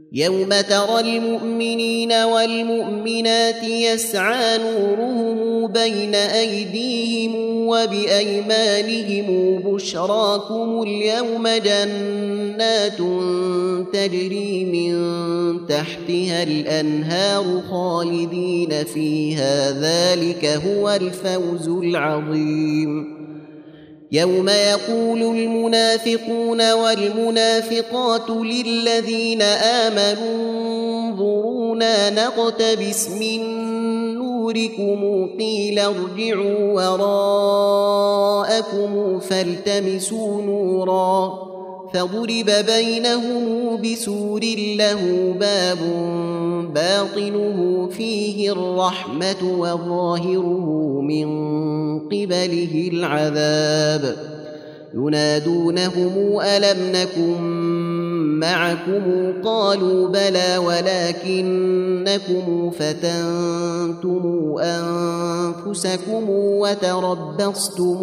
يوم ترى المؤمنين والمؤمنات يسعى نورهم بين أيديهم وبأيمانهم بشراكم اليوم جنات تجري من تحتها الأنهار خالدين فيها ذلك هو الفوز العظيم. يوم يقول المنافقون والمنافقات للذين آمنوا انظرونا نقتبس من نوركم قيل ارجعوا وراءكم فالتمسوا نورا فضرب بينهم بسور له باب باطنه فيه الرحمة وظاهره من قبله العذاب ينادونهم ألم نكن معكم قالوا بلى ولكنكم فتنتم أنفسكم وتربصتم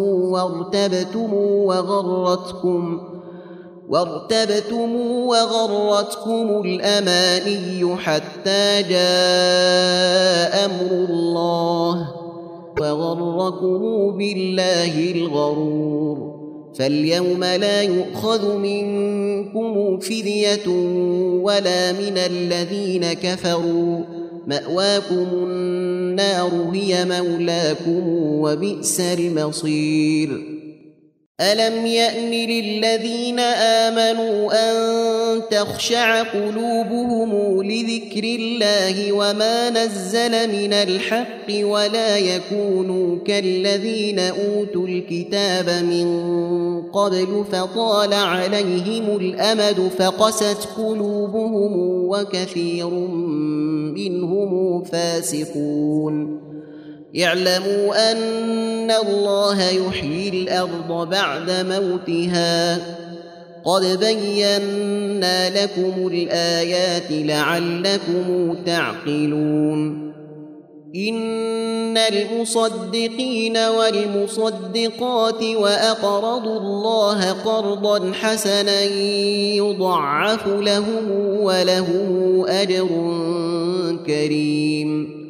وارتبتم وغرتكم الأماني حتى جاء أمر الله وغركم بالله الغرور. فاليوم لا يؤخذ منكم فدية ولا من الذين كفروا مأواكم النار هي مولاكم وبئس المصير. ألم يأن للذين آمنوا أن تخشع قلوبهم لذكر الله وما نزل من الحق ولا يكونوا كالذين أوتوا الكتاب من قبل فطال عليهم الأمد فقست قلوبهم وكثير منهم فاسقون. يعلموا أن الله يحيي الأرض بعد موتها قد بينا لكم الآيات لعلكم تعقلون. إن المصدقين والمصدقات وأقرضوا الله قرضا حسنا يضاعف لهم ولهم أجر كريم.